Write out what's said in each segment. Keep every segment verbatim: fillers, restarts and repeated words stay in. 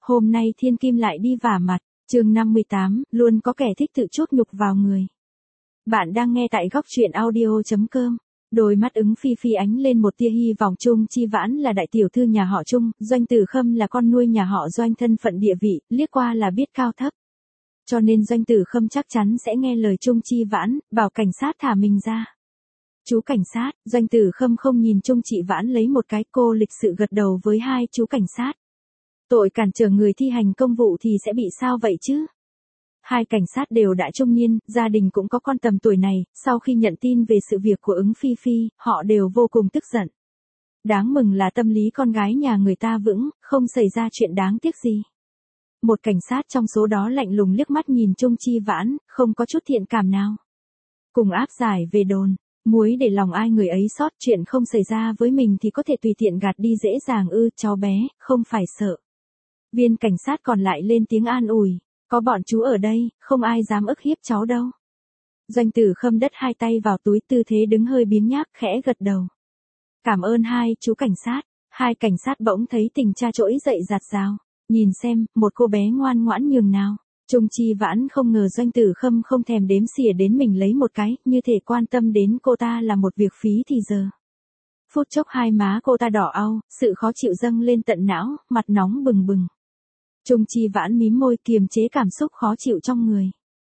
Hôm nay thiên kim lại đi vả mặt, chương năm mươi tám, luôn có kẻ thích tự chuốc nhục vào người. Bạn đang nghe tại góc truyện audio chấm com. Đôi mắt Ứng Phi Phi ánh lên một tia hy vọng. Trung Chi Vãn là đại tiểu thư nhà họ Trung, Doanh Tử Khâm là con nuôi nhà họ Doanh, thân phận địa vị, liếc qua là biết cao thấp. Cho nên Doanh Tử Khâm chắc chắn sẽ nghe lời Trung Chi Vãn, bảo cảnh sát thả mình ra. Chú cảnh sát, Doanh Tử Khâm không nhìn Trung Chi Vãn lấy một cái, cô lịch sự gật đầu với hai chú cảnh sát. Tội cản trở người thi hành công vụ thì sẽ bị sao vậy chứ? Hai cảnh sát đều đã trung niên, gia đình cũng có con tầm tuổi này, sau khi nhận tin về sự việc của Ứng Phi Phi, họ đều vô cùng tức giận. Đáng mừng là tâm lý con gái nhà người ta vững, không xảy ra chuyện đáng tiếc gì. Một cảnh sát trong số đó lạnh lùng liếc mắt nhìn Trung Chi Vãn, không có chút thiện cảm nào. Cùng áp giải về đồn, muối để lòng ai người ấy xót, chuyện không xảy ra với mình thì có thể tùy tiện gạt đi dễ dàng ư, cháu bé, không phải sợ. Viên cảnh sát còn lại lên tiếng an ủi, có bọn chú ở đây, không ai dám ức hiếp cháu đâu. Doanh Tử Khâm đất hai tay vào túi, tư thế đứng hơi biếng nhác, khẽ gật đầu. Cảm ơn hai chú cảnh sát. Hai cảnh sát bỗng thấy tình cha trỗi dậy giạt rào. Nhìn xem, một cô bé ngoan ngoãn nhường nào. Trung Chi Vãn không ngờ Doanh Tử Khâm không thèm đếm xỉa đến mình lấy một cái, như thể quan tâm đến cô ta là một việc phí thì giờ. Phút chốc hai má cô ta đỏ au, sự khó chịu dâng lên tận não, mặt nóng bừng bừng. Trung Chi Vãn mím môi kiềm chế cảm xúc khó chịu trong người.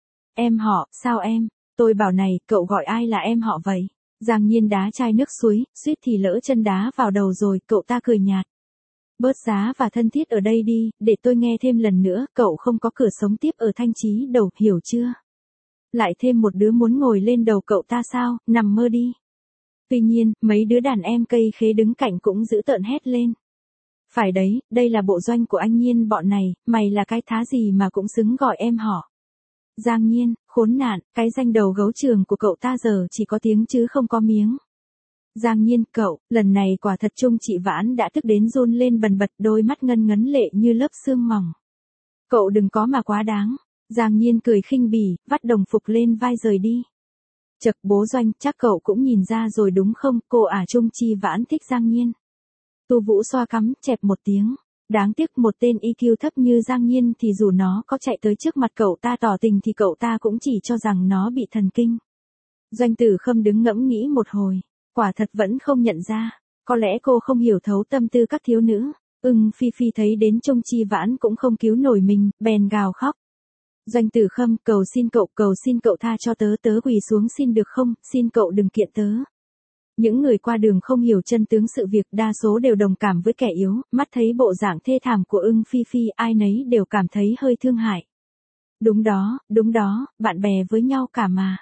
Em họ, sao em? Tôi bảo này, cậu gọi ai là em họ vậy? Giang Nhiên đá chai nước suối, suýt thì lỡ chân đá vào đầu rồi, cậu ta cười nhạt. Bớt giá và thân thiết ở đây đi, để tôi nghe thêm lần nữa, cậu không có cửa sống tiếp ở Thanh Chí Đầu, hiểu chưa? Lại thêm một đứa muốn ngồi lên đầu cậu ta sao, nằm mơ đi. Tuy nhiên, mấy đứa đàn em cây khế đứng cạnh cũng giữ tợn hét lên. Phải đấy, đây là bộ doanh của anh Nhiên bọn này, mày là cái thá gì mà cũng xứng gọi em họ. Giang Nhiên, khốn nạn, cái danh đầu gấu trường của cậu ta giờ chỉ có tiếng chứ không có miếng. Giang Nhiên, cậu, lần này quả thật Trung Chi Vãn đã tức đến run lên bần bật, đôi mắt ngân ngấn lệ như lớp sương mỏng. Cậu đừng có mà quá đáng. Giang Nhiên cười khinh bỉ, vắt đồng phục lên vai rời đi. Chậc bố Doanh, chắc cậu cũng nhìn ra rồi đúng không, cô ả Trung Chi Vãn thích Giang Nhiên. Tu Vũ xoa cắm, chẹp một tiếng. Đáng tiếc một tên i kiu thấp như Giang Nhiên thì dù nó có chạy tới trước mặt cậu ta tỏ tình thì cậu ta cũng chỉ cho rằng nó bị thần kinh. Doanh Tử Khâm đứng ngẫm nghĩ một hồi. Quả thật vẫn không nhận ra. Có lẽ cô không hiểu thấu tâm tư các thiếu nữ. Ưng Phi Phi thấy đến Trung Chi Vãn cũng không cứu nổi mình, bèn gào khóc. Doanh Tử Khâm, cầu xin cậu, cầu xin cậu tha cho tớ, tớ quỳ xuống xin được không, xin cậu đừng kiện tớ. Những người qua đường không hiểu chân tướng sự việc, đa số đều đồng cảm với kẻ yếu, mắt thấy bộ dạng thê thảm của Ưng Phi Phi, ai nấy đều cảm thấy hơi thương hại. Đúng đó, đúng đó, bạn bè với nhau cả mà.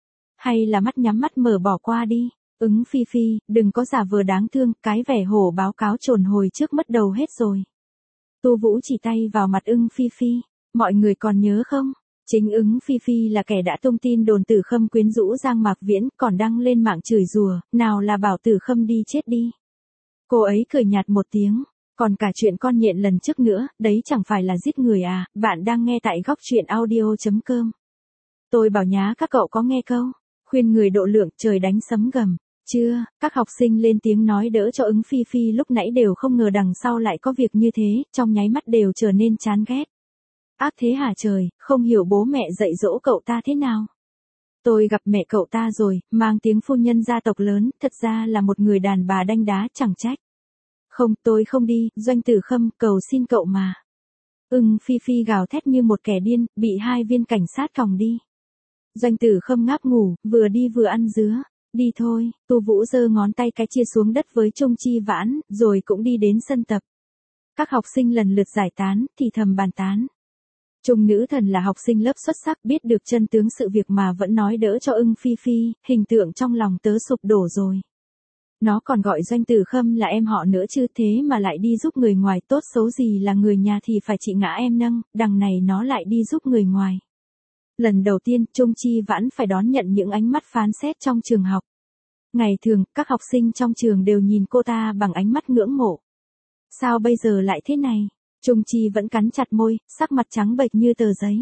Hay là mắt nhắm mắt mở bỏ qua đi. Ứng Phi Phi, đừng có giả vờ đáng thương, cái vẻ hổ báo cáo trồn hồi trước mất đầu hết rồi. Tu Vũ chỉ tay vào mặt Ưng Phi Phi, mọi người còn nhớ không? Chính Ứng Phi Phi là kẻ đã tung tin đồn Tử Khâm quyến rũ Giang Mạc Viễn, còn đăng lên mạng chửi rủa, nào là bảo Tử Khâm đi chết đi. Cô ấy cười nhạt một tiếng, còn cả chuyện con nhện lần trước nữa, đấy chẳng phải là giết người à? Bạn đang nghe tại góc truyện audio chấm com. Tôi bảo nhá, các cậu có nghe câu khuyên người độ lượng, trời đánh sấm gầm. Chưa, các học sinh lên tiếng nói đỡ cho Ứng Phi Phi lúc nãy đều không ngờ đằng sau lại có việc như thế, trong nháy mắt đều trở nên chán ghét. Ác thế hả trời, không hiểu bố mẹ dạy dỗ cậu ta thế nào. Tôi gặp mẹ cậu ta rồi, mang tiếng phu nhân gia tộc lớn, thật ra là một người đàn bà đanh đá, chẳng trách. Không, tôi không đi, Doanh Tử Khâm, cầu xin cậu mà. Ưng Phi Phi gào thét như một kẻ điên, bị hai viên cảnh sát còng đi. Doanh Tử Khâm ngáp ngủ, vừa đi vừa ăn dứa. Đi thôi, Tu Vũ giơ ngón tay cái chia xuống đất với Trung Chi Vãn, rồi cũng đi đến sân tập. Các học sinh lần lượt giải tán, thì thầm bàn tán. Trung Nữ Thần là học sinh lớp xuất sắc, biết được chân tướng sự việc mà vẫn nói đỡ cho Ưng Phi Phi, hình tượng trong lòng tớ sụp đổ rồi. Nó còn gọi Doanh Tử Khâm là em họ nữa chứ, thế mà lại đi giúp người ngoài, tốt xấu gì là người nhà thì phải chị ngã em nâng, đằng này nó lại đi giúp người ngoài. Lần đầu tiên, Trung Chi Vãn phải đón nhận những ánh mắt phán xét trong trường học. Ngày thường, các học sinh trong trường đều nhìn cô ta bằng ánh mắt ngưỡng mộ. Sao bây giờ lại thế này? Trung Chi vẫn cắn chặt môi, sắc mặt trắng bệch như tờ giấy.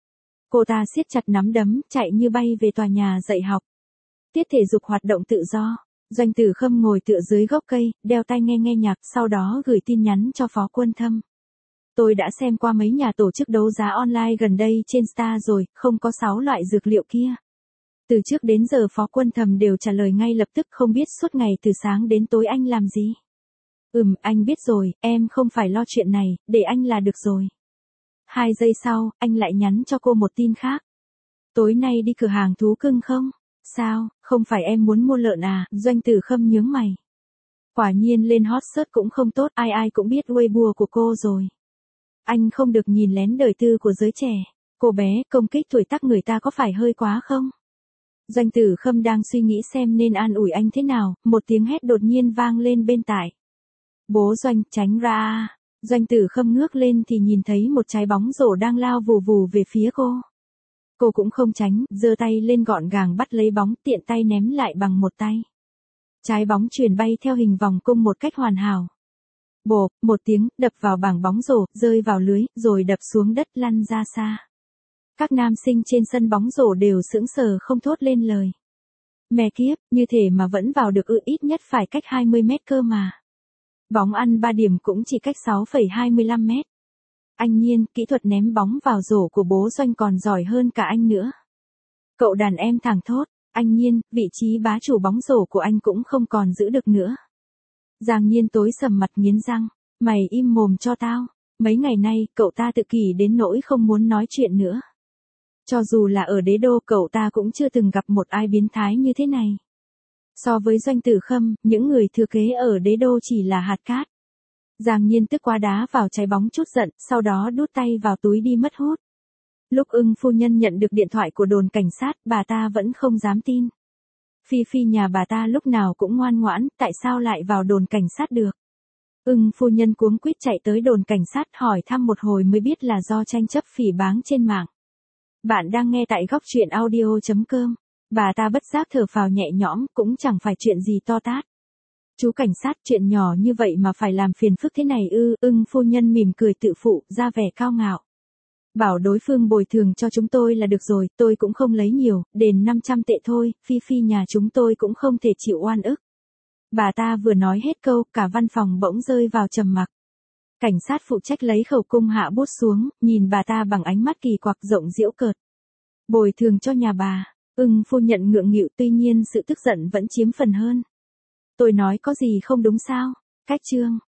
Cô ta siết chặt nắm đấm, chạy như bay về tòa nhà dạy học. Tiết thể dục hoạt động tự do. Doanh Tử Khâm ngồi tựa dưới gốc cây, đeo tai nghe nghe nhạc, sau đó gửi tin nhắn cho Phó Quân Thâm. Tôi đã xem qua mấy nhà tổ chức đấu giá online gần đây trên Star rồi, không có sáu loại dược liệu kia. Từ trước đến giờ Phó Quân Thầm đều trả lời ngay lập tức, không biết suốt ngày từ sáng đến tối anh làm gì. Ừm, anh biết rồi, em không phải lo chuyện này, để anh là được rồi. Hai giây sau, anh lại nhắn cho cô một tin khác. Tối nay đi cửa hàng thú cưng không? Sao, không phải em muốn mua lợn à? Doanh Tử Khâm nhướng mày. Quả nhiên lên hot search cũng không tốt, ai ai cũng biết Weibo của cô rồi. Anh không được nhìn lén đời tư của giới trẻ. Cô bé, công kích tuổi tác người ta có phải hơi quá không? Doanh Tử Khâm đang suy nghĩ xem nên an ủi anh thế nào, một tiếng hét đột nhiên vang lên bên tai. Bố Doanh, tránh ra. Doanh Tử Khâm ngước lên thì nhìn thấy một trái bóng rổ đang lao vù vù về phía cô. Cô cũng không tránh, giơ tay lên gọn gàng bắt lấy bóng, tiện tay ném lại bằng một tay. Trái bóng chuyển bay theo hình vòng cung một cách hoàn hảo. Bộp, một tiếng, đập vào bảng bóng rổ, rơi vào lưới, rồi đập xuống đất lăn ra xa. Các nam sinh trên sân bóng rổ đều sững sờ không thốt lên lời. Mẹ kiếp, như thế mà vẫn vào được ư, ít nhất phải cách hai mươi mét cơ mà. Bóng ăn ba điểm cũng chỉ cách sáu phẩy hai mươi lăm mét. Anh Nhiên, kỹ thuật ném bóng vào rổ của bố Doanh còn giỏi hơn cả anh nữa. Cậu đàn em thẳng thốt, anh Nhiên, vị trí bá chủ bóng rổ của anh cũng không còn giữ được nữa. Giang Nhiên tối sầm mặt nghiến răng, mày im mồm cho tao, mấy ngày nay cậu ta tự kỷ đến nỗi không muốn nói chuyện nữa. Cho dù là ở đế đô cậu ta cũng chưa từng gặp một ai biến thái như thế này. So với Doanh Tử Khâm, những người thừa kế ở đế đô chỉ là hạt cát. Giang Nhiên tức quá đá vào trái bóng chút giận, sau đó đút tay vào túi đi mất hút. Lúc Ưng phu nhân nhận được điện thoại của đồn cảnh sát, bà ta vẫn không dám tin. Phi Phi nhà bà ta lúc nào cũng ngoan ngoãn, tại sao lại vào đồn cảnh sát được? Ưng phu nhân cuống quýt chạy tới đồn cảnh sát hỏi thăm một hồi mới biết là do tranh chấp phỉ báng trên mạng. Bạn đang nghe tại góc truyện audio chấm com. Bà ta bất giác thở phào nhẹ nhõm, cũng chẳng phải chuyện gì to tát. Chú cảnh sát, chuyện nhỏ như vậy mà phải làm phiền phức thế này ư? Ưng phu nhân mỉm cười tự phụ, ra vẻ cao ngạo. Bảo đối phương bồi thường cho chúng tôi là được rồi, tôi cũng không lấy nhiều, đền năm trăm tệ thôi, Phi Phi nhà chúng tôi cũng không thể chịu oan ức. Bà ta vừa nói hết câu, cả văn phòng bỗng rơi vào trầm mặc. Cảnh sát phụ trách lấy khẩu cung hạ bút xuống, nhìn bà ta bằng ánh mắt kỳ quặc rộng giễu cợt. Bồi thường cho nhà bà. Ưng phu nhận ngượng nghịu, tuy nhiên sự tức giận vẫn chiếm phần hơn. Tôi nói có gì không đúng sao? Cách chương.